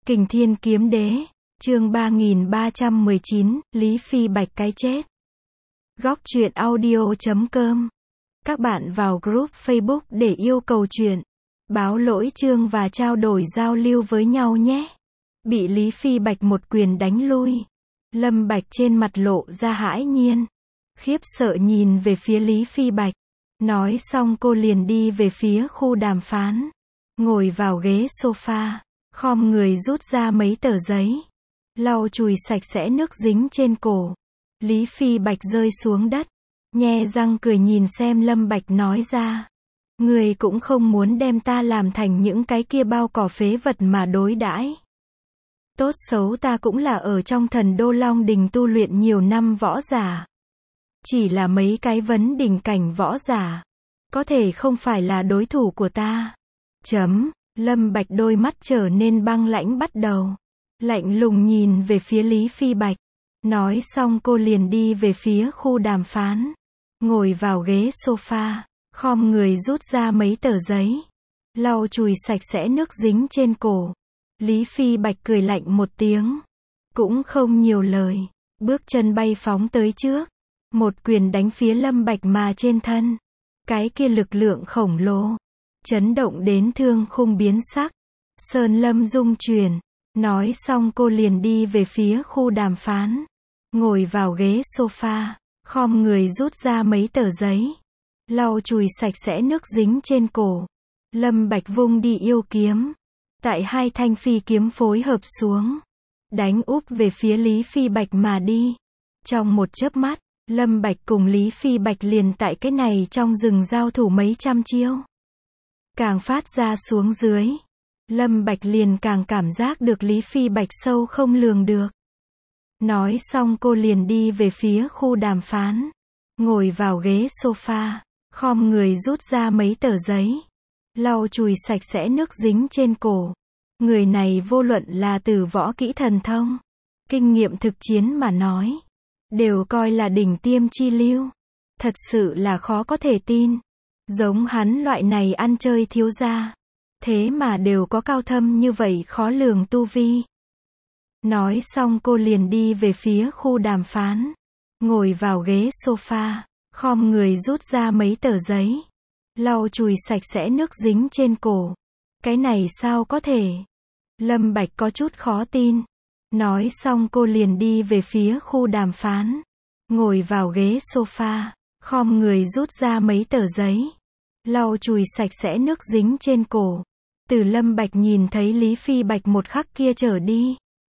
Kình Thiên Kiếm Đế, chương 3319, Lý Phi Bạch cái chết. Góc truyện audio.com. Các bạn vào group Facebook để yêu cầu truyện, báo lỗi chương và trao đổi giao lưu với nhau nhé. Bị Lý Phi Bạch một quyền đánh lui. Lâm Bạch trên mặt lộ ra hãi nhiên. Khiếp sợ nhìn về phía Lý Phi Bạch. Nói xong cô liền đi về phía khu đàm phán. Ngồi vào ghế sofa. Khom người rút ra mấy tờ giấy. Lau chùi sạch sẽ nước dính trên cổ. Lý Phi Bạch rơi xuống đất. Nhe răng cười nhìn xem Lâm Bạch nói ra. Người cũng không muốn đem ta làm thành những cái kia bao cỏ phế vật mà đối đãi. Tốt xấu ta cũng là ở trong Thần Đô Long Đình tu luyện nhiều năm võ giả. Chỉ là mấy cái vấn đỉnh cảnh võ giả. Có thể không phải là đối thủ của ta. Lâm Bạch đôi mắt trở nên băng lãnh bắt đầu. Lạnh lùng nhìn về phía Lý Phi Bạch. Nói xong cô liền đi về phía khu đàm phán. Ngồi vào ghế sofa. Khom người rút ra mấy tờ giấy. Lau chùi sạch sẽ nước dính trên cổ. Lý Phi Bạch cười lạnh một tiếng. Cũng không nhiều lời. Bước chân bay phóng tới trước. Một quyền đánh phía Lâm Bạch mà trên thân. Cái kia lực lượng khổng lồ. Chấn động đến thương khung biến sắc. Sơn lâm rung chuyển. Nói xong cô liền đi về phía khu đàm phán. Ngồi vào ghế sofa. Khom người rút ra mấy tờ giấy. Lau chùi sạch sẽ nước dính trên cổ. Lâm Bạch vung đi yêu kiếm. Tại hai thanh phi kiếm phối hợp xuống. Đánh úp về phía Lý Phi Bạch mà đi. Trong một chớp mắt, Lâm Bạch cùng Lý Phi Bạch liền tại cái này trong rừng giao thủ mấy trăm chiêu. Càng phát ra xuống dưới. Lâm Bạch liền càng cảm giác được Lý Phi Bạch sâu không lường được. Nói xong cô liền đi về phía khu đàm phán. Ngồi vào ghế sofa. Khom người rút ra mấy tờ giấy. Lau chùi sạch sẽ nước dính trên cổ. Người này vô luận là từ võ kỹ thần thông, kinh nghiệm thực chiến mà nói. Đều coi là đỉnh tiêm chi lưu. Thật sự là khó có thể tin. Giống hắn loại này ăn chơi thiếu gia. Thế mà đều có cao thâm như vậy khó lường tu vi. Nói xong cô liền đi về phía khu đàm phán. Ngồi vào ghế sofa. Khom người rút ra mấy tờ giấy. Lau chùi sạch sẽ nước dính trên cổ. Cái này sao có thể? Lâm Bạch có chút khó tin. Nói xong cô liền đi về phía khu đàm phán. Ngồi vào ghế sofa. Khom người rút ra mấy tờ giấy. Lau chùi sạch sẽ nước dính trên cổ. Từ Lâm Bạch nhìn thấy Lý Phi Bạch một khắc kia trở đi.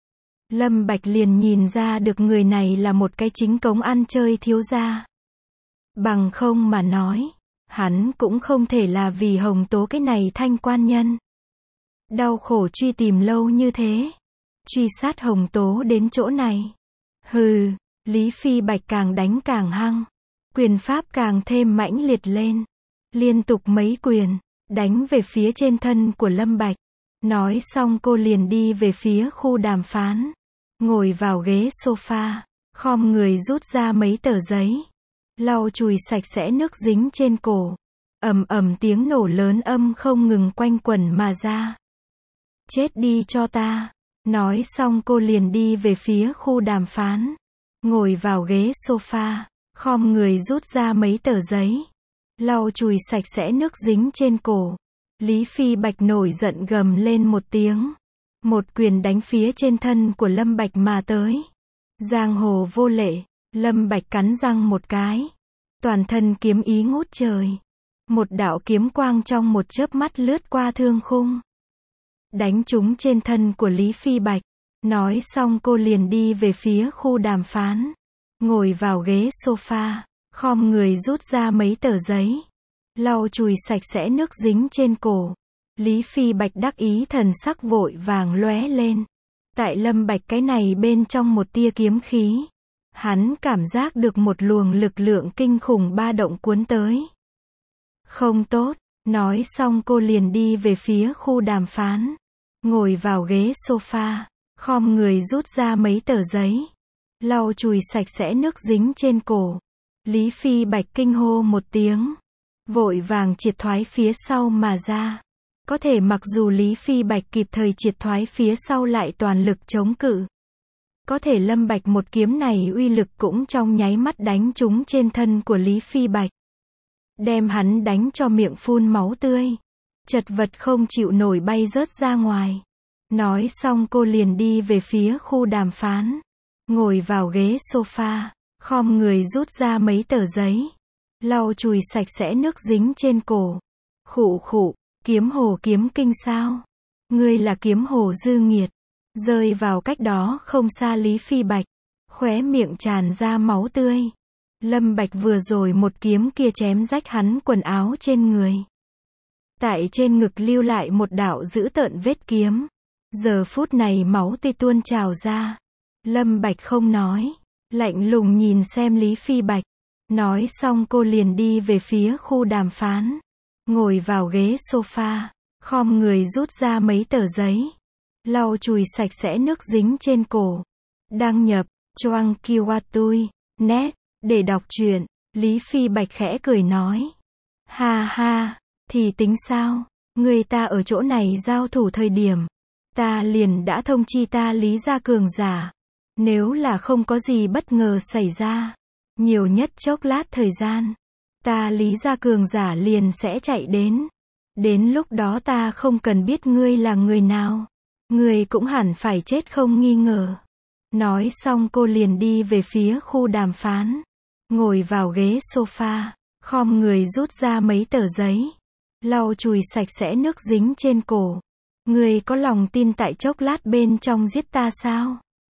Lâm Bạch liền nhìn ra được người này là một cái chính cống ăn chơi thiếu gia. Bằng không mà nói, hắn cũng không thể là vì Hồng Tố cái này thanh quan nhân. Đau khổ truy tìm lâu như thế. Truy sát Hồng Tố đến chỗ này. Hừ, Lý Phi Bạch càng đánh càng hăng. Quyền pháp càng thêm mãnh liệt lên. Liên tục mấy quyền, đánh về phía trên thân của Lâm Bạch. Nói xong cô liền đi về phía khu đàm phán. Ngồi vào ghế sofa. Khom người rút ra mấy tờ giấy. Lau chùi sạch sẽ nước dính trên cổ. Ầm ầm tiếng nổ lớn âm không ngừng quanh quẩn mà ra. Chết đi cho ta. Nói xong cô liền đi về phía khu đàm phán. Ngồi vào ghế sofa. Khom người rút ra mấy tờ giấy. Lau chùi sạch sẽ nước dính trên cổ. Lý Phi Bạch nổi giận gầm lên một tiếng. Một quyền đánh phía trên thân của Lâm Bạch mà tới. Giang hồ vô lệ. Lâm Bạch cắn răng một cái. Toàn thân kiếm ý ngút trời. Một đạo kiếm quang trong một chớp mắt lướt qua thương khung. Đánh trúng trên thân của Lý Phi Bạch. Nói xong cô liền đi về phía khu đàm phán. Ngồi vào ghế sofa. Khom người rút ra mấy tờ giấy. Lau chùi sạch sẽ nước dính trên cổ. Lý Phi Bạch đắc ý thần sắc vội vàng lóe lên. Tại Lâm Bạch cái này bên trong một tia kiếm khí. Hắn cảm giác được một luồng lực lượng kinh khủng ba động cuốn tới. Không tốt. Nói xong cô liền đi về phía khu đàm phán. Ngồi vào ghế sofa. Khom người rút ra mấy tờ giấy. Lau chùi sạch sẽ nước dính trên cổ. Lý Phi Bạch kinh hô một tiếng. Vội vàng triệt thoái phía sau mà ra. Có thể mặc dù Lý Phi Bạch kịp thời triệt thoái phía sau lại toàn lực chống cự. Có thể Lâm Bạch một kiếm này uy lực cũng trong nháy mắt đánh trúng trên thân của Lý Phi Bạch. Đem hắn đánh cho miệng phun máu tươi. Chật vật không chịu nổi bay rớt ra ngoài. Nói xong cô liền đi về phía khu đàm phán. Ngồi vào ghế sofa, khom người rút ra mấy tờ giấy. Lau chùi sạch sẽ nước dính trên cổ. Khụ khụ, kiếm hồ kiếm kinh sao? Ngươi là kiếm hồ dư nghiệt. Rơi vào cách đó không xa Lý Phi Bạch. Khóe miệng tràn ra máu tươi. Lâm Bạch vừa rồi một kiếm kia chém rách hắn quần áo trên người. Tại trên ngực lưu lại một đạo dữ tợn vết kiếm. Giờ phút này máu tươi tuôn trào ra. Lâm Bạch không nói. Lạnh lùng nhìn xem Lý Phi Bạch. Nói xong cô liền đi về phía khu đàm phán. Ngồi vào ghế sofa. Khom người rút ra mấy tờ giấy. Lau chùi sạch sẽ nước dính trên cổ. Đăng nhập, Choang Kiwatui, net, để đọc truyện. Lý Phi Bạch khẽ cười nói. Ha ha, thì tính sao? Người ta ở chỗ này giao thủ thời điểm. Ta liền đã thông chi ta Lý gia cường giả. Nếu là không có gì bất ngờ xảy ra. Nhiều nhất chốc lát thời gian. Ta Lý gia cường giả liền sẽ chạy đến. Đến lúc đó ta không cần biết ngươi là người nào. Ngươi cũng hẳn phải chết không nghi ngờ. Nói xong cô liền đi về phía khu đàm phán. Ngồi vào ghế sofa. Khom người rút ra mấy tờ giấy. Lau chùi sạch sẽ nước dính trên cổ. Ngươi có lòng tin tại chốc lát bên trong giết ta sao?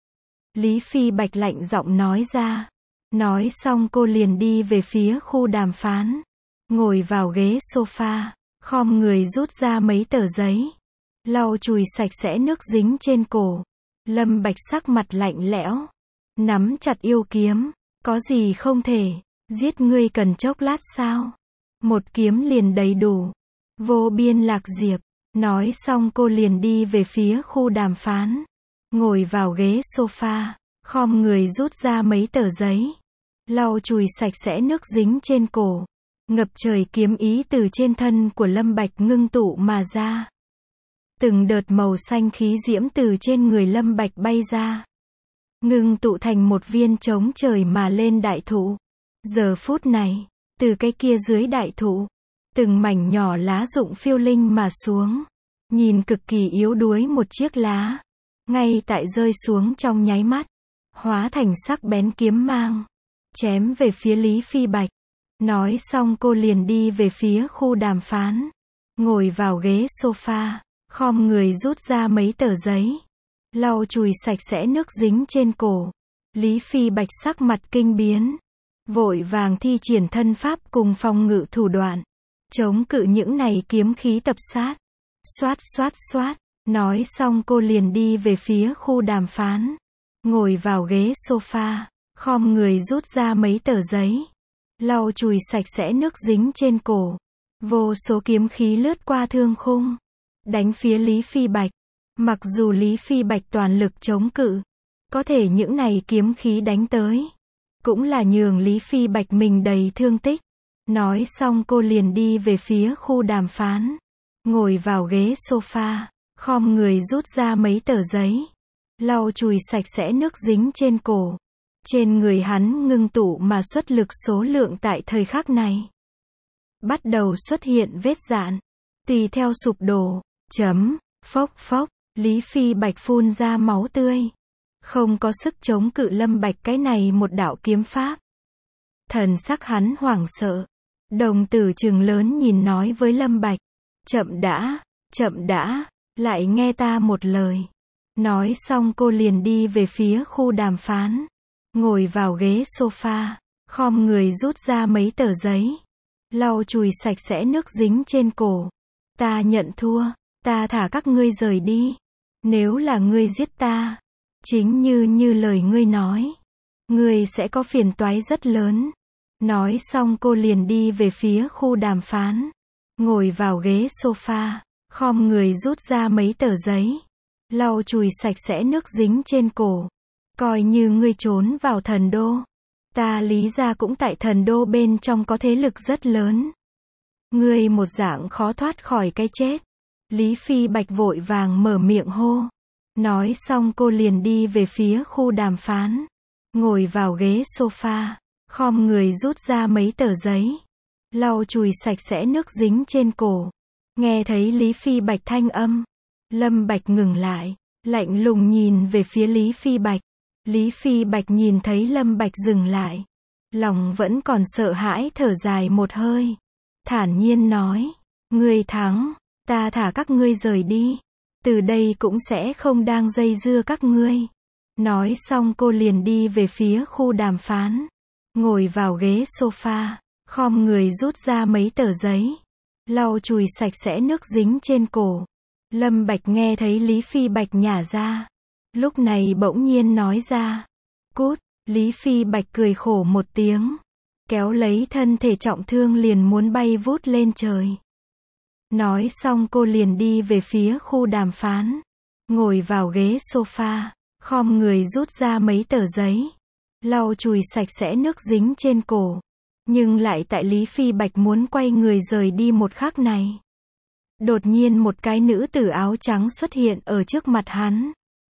Lý Phi Bạch lạnh giọng nói ra. Nói xong cô liền đi về phía khu đàm phán. Ngồi vào ghế sofa. Khom người rút ra mấy tờ giấy. Lau chùi sạch sẽ nước dính trên cổ. Lâm Bạch sắc mặt lạnh lẽo. Nắm chặt yêu kiếm. Có gì không thể. Giết ngươi cần chốc lát sao? Một kiếm liền đầy đủ. Vô biên lạc diệp. Nói xong cô liền đi về phía khu đàm phán. Ngồi vào ghế sofa. Khom người rút ra mấy tờ giấy. Lau chùi sạch sẽ nước dính trên cổ. Ngập trời kiếm ý từ trên thân của Lâm Bạch ngưng tụ mà ra. Từng đợt màu xanh khí diễm từ trên người Lâm Bạch bay ra. Ngưng tụ thành một viên trống trời mà lên đại thụ. Giờ phút này, từ cái kia dưới đại thụ, từng mảnh nhỏ lá rụng phiêu linh mà xuống. Nhìn cực kỳ yếu đuối một chiếc lá. Ngay tại rơi xuống trong nháy mắt. Hóa thành sắc bén kiếm mang. Chém về phía Lý Phi Bạch. Nói xong cô liền đi về phía khu đàm phán. Ngồi vào ghế sofa. Khom người rút ra mấy tờ giấy. Lau chùi sạch sẽ nước dính trên cổ. Lý Phi Bạch sắc mặt kinh biến. Vội vàng thi triển thân pháp cùng phòng ngự thủ đoạn. Chống cự những này kiếm khí tập sát. Xoát xoát xoát. Nói xong cô liền đi về phía khu đàm phán. Ngồi vào ghế sofa. Khom người rút ra mấy tờ giấy. Lau chùi sạch sẽ nước dính trên cổ. Vô số kiếm khí lướt qua thương khung. Đánh phía Lý Phi Bạch. Mặc dù Lý Phi Bạch toàn lực chống cự. Có thể những này kiếm khí đánh tới. Cũng là nhường Lý Phi Bạch mình đầy thương tích. Nói xong cô liền đi về phía khu đàm phán. Ngồi vào ghế sofa. Khom người rút ra mấy tờ giấy. Lau chùi sạch sẽ nước dính trên cổ. Trên người hắn ngưng tụ mà xuất lực số lượng tại thời khắc này. Bắt đầu xuất hiện vết dạn. Tùy theo sụp đổ. Phốc phốc. Lý Phi Bạch phun ra máu tươi. Không có sức chống cự Lâm Bạch cái này một đạo kiếm pháp. Thần sắc hắn hoảng sợ. Đồng tử trừng lớn nhìn nói với Lâm Bạch. Chậm đã, lại nghe ta một lời. Nói xong cô liền đi về phía khu đàm phán. Ngồi vào ghế sofa. Khom người rút ra mấy tờ giấy. Lau chùi sạch sẽ nước dính trên cổ. Ta nhận thua. Ta thả các ngươi rời đi. Nếu là ngươi giết ta. Chính như lời ngươi nói. Ngươi sẽ có phiền toái rất lớn. Nói xong cô liền đi về phía khu đàm phán. Ngồi vào ghế sofa. Khom người rút ra mấy tờ giấy. Lau chùi sạch sẽ nước dính trên cổ. Coi như ngươi trốn vào thần đô. Ta Lý gia cũng tại thần đô bên trong có thế lực rất lớn. Ngươi một dạng khó thoát khỏi cái chết. Lý Phi Bạch vội vàng mở miệng hô. Nói xong cô liền đi về phía khu đàm phán. Ngồi vào ghế sofa. Khom người rút ra mấy tờ giấy. Lau chùi sạch sẽ nước dính trên cổ. Nghe thấy Lý Phi Bạch thanh âm. Lâm Bạch ngừng lại. Lạnh lùng nhìn về phía Lý Phi Bạch. Lý Phi Bạch nhìn thấy Lâm Bạch dừng lại. Lòng vẫn còn sợ hãi thở dài một hơi. Thản nhiên nói. Ngươi thắng. Ta thả các ngươi rời đi. Từ đây cũng sẽ không đang dây dưa các ngươi. Nói xong cô liền đi về phía khu đàm phán. Ngồi vào ghế sofa. Khom người rút ra mấy tờ giấy. Lau chùi sạch sẽ nước dính trên cổ. Lâm Bạch nghe thấy Lý Phi Bạch nhả ra. Lúc này bỗng nhiên nói ra. Cút. Lý Phi Bạch cười khổ một tiếng. Kéo lấy thân thể trọng thương liền muốn bay vút lên trời. Nói xong cô liền đi về phía khu đàm phán. Ngồi vào ghế sofa. Khom người rút ra mấy tờ giấy. Lau chùi sạch sẽ nước dính trên cổ. Nhưng lại tại Lý Phi Bạch muốn quay người rời đi một khắc này. Đột nhiên một cái nữ tử áo trắng xuất hiện ở trước mặt hắn.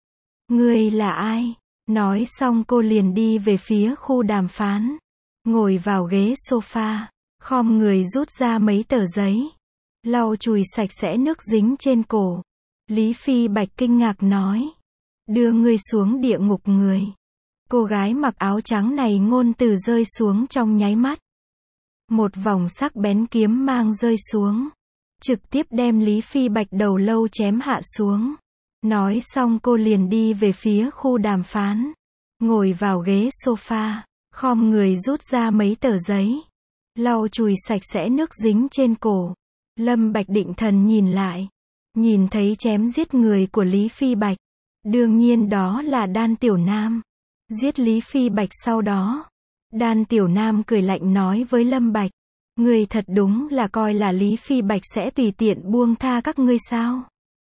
Ngươi là ai? Nói xong cô liền đi về phía khu đàm phán. Ngồi vào ghế sofa. Khom người rút ra mấy tờ giấy. Lau chùi sạch sẽ nước dính trên cổ. Lý Phi Bạch kinh ngạc nói. Đưa ngươi xuống địa ngục người. Cô gái mặc áo trắng này ngôn từ rơi xuống trong nháy mắt. Một vòng sắc bén kiếm mang rơi xuống. Trực tiếp đem Lý Phi Bạch đầu lâu chém hạ xuống. Nói xong cô liền đi về phía khu đàm phán. Ngồi vào ghế sofa. Khom người rút ra mấy tờ giấy. Lau chùi sạch sẽ nước dính trên cổ. Lâm Bạch định thần nhìn lại. Nhìn thấy chém giết người của Lý Phi Bạch. Đương nhiên đó là Đan Tiểu Nam. Giết Lý Phi Bạch sau đó. Đan Tiểu Nam cười lạnh nói với Lâm Bạch. Ngươi thật đúng là coi là Lý Phi Bạch sẽ tùy tiện buông tha các ngươi sao?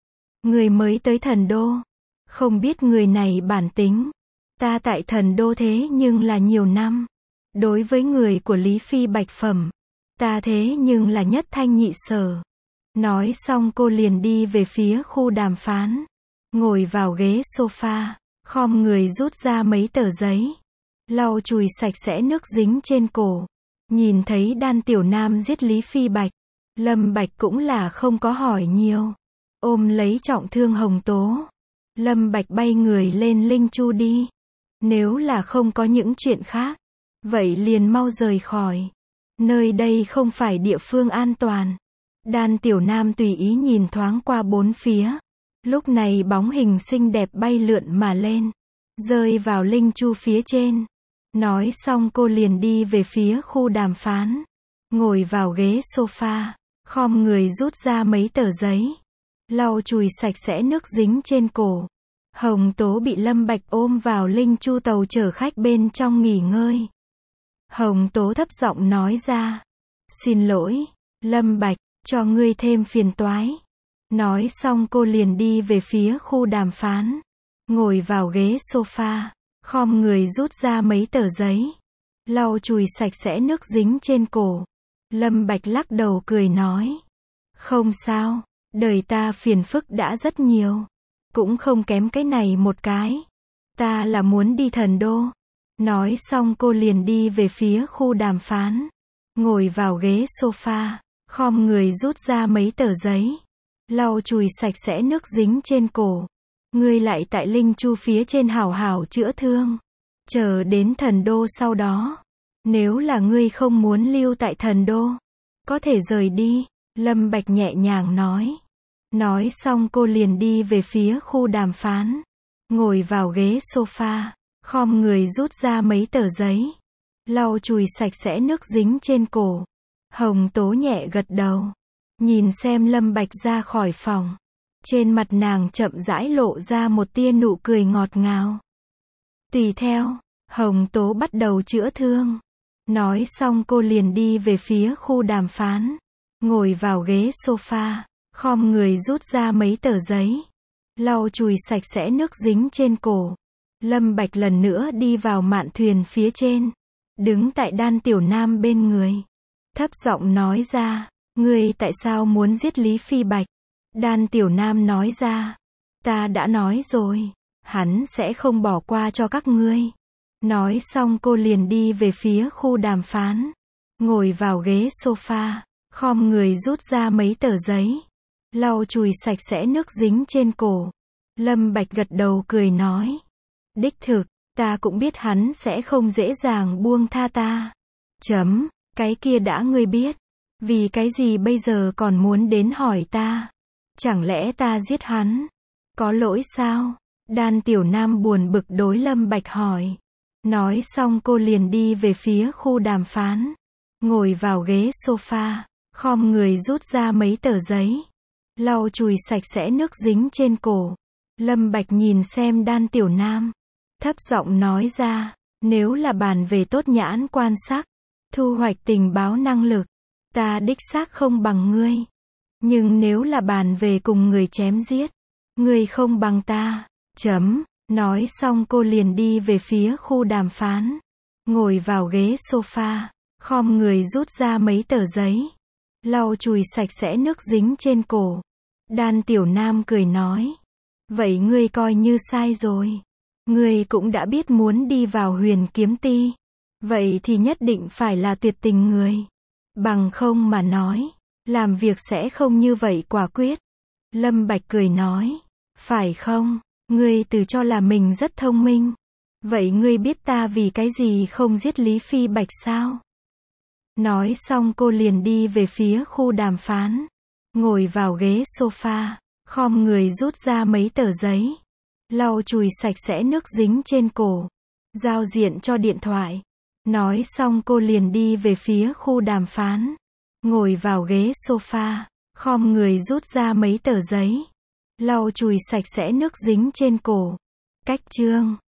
Người mới tới thần đô. Không biết người này bản tính. Ta tại thần đô thế nhưng là nhiều năm. Đối với người của Lý Phi Bạch phẩm. Ta thế nhưng là nhất thanh nhị sở. Nói xong cô liền đi về phía khu đàm phán. Ngồi vào ghế sofa. Khom người rút ra mấy tờ giấy. Lau chùi sạch sẽ nước dính trên cổ. Nhìn thấy Đan Tiểu Nam giết Lý Phi Bạch. Lâm Bạch cũng là không có hỏi nhiều. Ôm lấy trọng thương Hồng Tố. Lâm Bạch bay người lên Linh Chu đi. Nếu là không có những chuyện khác. Vậy liền mau rời khỏi. Nơi đây không phải địa phương an toàn. Đan Tiểu Nam tùy ý nhìn thoáng qua bốn phía. Lúc này bóng hình xinh đẹp bay lượn mà lên. Rơi vào Linh Chu phía trên. Nói xong cô liền đi về phía khu đàm phán. Ngồi vào ghế sofa. Khom người rút ra mấy tờ giấy. Lau chùi sạch sẽ nước dính trên cổ. Hồng Tố bị Lâm Bạch ôm vào Linh Chu tàu chở khách bên trong nghỉ ngơi. Hồng Tố thấp giọng nói ra. Xin lỗi, Lâm Bạch, cho ngươi thêm phiền toái. Nói xong cô liền đi về phía khu đàm phán. Ngồi vào ghế sofa. Khom người rút ra mấy tờ giấy. Lau chùi sạch sẽ nước dính trên cổ. Lâm Bạch lắc đầu cười nói. Không sao, đời ta phiền phức đã rất nhiều. Cũng không kém cái này một cái. Ta là muốn đi thần đô. Nói xong cô liền đi về phía khu đàm phán. Ngồi vào ghế sofa. Khom người rút ra mấy tờ giấy. Lau chùi sạch sẽ nước dính trên cổ. Ngươi lại tại Linh Chu phía trên hảo hảo chữa thương. Chờ đến thần đô sau đó. Nếu là ngươi không muốn lưu tại thần đô. Có thể rời đi. Lâm Bạch nhẹ nhàng nói. Nói xong cô liền đi về phía khu đàm phán. Ngồi vào ghế sofa. Khom người rút ra mấy tờ giấy. Lau chùi sạch sẽ nước dính trên cổ. Hồng Tố nhẹ gật đầu. Nhìn xem Lâm Bạch ra khỏi phòng. Trên mặt nàng chậm rãi lộ ra một tia nụ cười ngọt ngào. Tùy theo, Hồng Tố bắt đầu chữa thương. Nói xong cô liền đi về phía khu đàm phán. Ngồi vào ghế sofa. Khom người rút ra mấy tờ giấy. Lau chùi sạch sẽ nước dính trên cổ. Lâm Bạch lần nữa đi vào mạn thuyền phía trên. Đứng tại Đan Tiểu Nam bên người. Thấp giọng nói ra. Ngươi tại sao muốn giết Lý Phi Bạch? Đan Tiểu Nam nói ra. Ta đã nói rồi. Hắn sẽ không bỏ qua cho các ngươi. Nói xong cô liền đi về phía khu đàm phán. Ngồi vào ghế sofa. Khom người rút ra mấy tờ giấy. Lau chùi sạch sẽ nước dính trên cổ. Lâm Bạch gật đầu cười nói. Đích thực, ta cũng biết hắn sẽ không dễ dàng buông tha ta. Cái kia đã ngươi biết. Vì cái gì bây giờ còn muốn đến hỏi ta? Chẳng lẽ ta giết hắn? Có lỗi sao? Đan Tiểu Nam buồn bực đối Lâm Bạch hỏi. Nói xong cô liền đi về phía khu đàm phán. Ngồi vào ghế sofa. Khom người rút ra mấy tờ giấy. Lau chùi sạch sẽ nước dính trên cổ. Lâm Bạch nhìn xem Đan Tiểu Nam. Thấp giọng nói ra. Nếu là bàn về tốt nhãn quan sát, thu hoạch tình báo năng lực, ta đích xác không bằng ngươi. Nhưng nếu là bàn về cùng người chém giết, ngươi không bằng ta. Nói xong cô liền đi về phía khu đàm phán. Ngồi vào ghế sofa. Khom người rút ra mấy tờ giấy. Lau chùi sạch sẽ nước dính trên cổ. Đan Tiểu Nam cười nói. Vậy ngươi coi như sai rồi. Ngươi cũng đã biết muốn đi vào Huyền Kiếm Ti. Vậy thì nhất định phải là tuyệt tình người. Bằng không mà nói, làm việc sẽ không như vậy quả quyết. Lâm Bạch cười nói. Phải không? Ngươi tự cho là mình rất thông minh. Vậy ngươi biết ta vì cái gì không giết Lý Phi Bạch sao? Nói xong cô liền đi về phía khu đàm phán. Ngồi vào ghế sofa. Khom người rút ra mấy tờ giấy. Lau chùi sạch sẽ nước dính trên cổ. Giao diện cho điện thoại. Nói xong cô liền đi về phía khu đàm phán. Ngồi vào ghế sofa. Khom người rút ra mấy tờ giấy. Lau chùi sạch sẽ nước dính trên cổ. Cách chương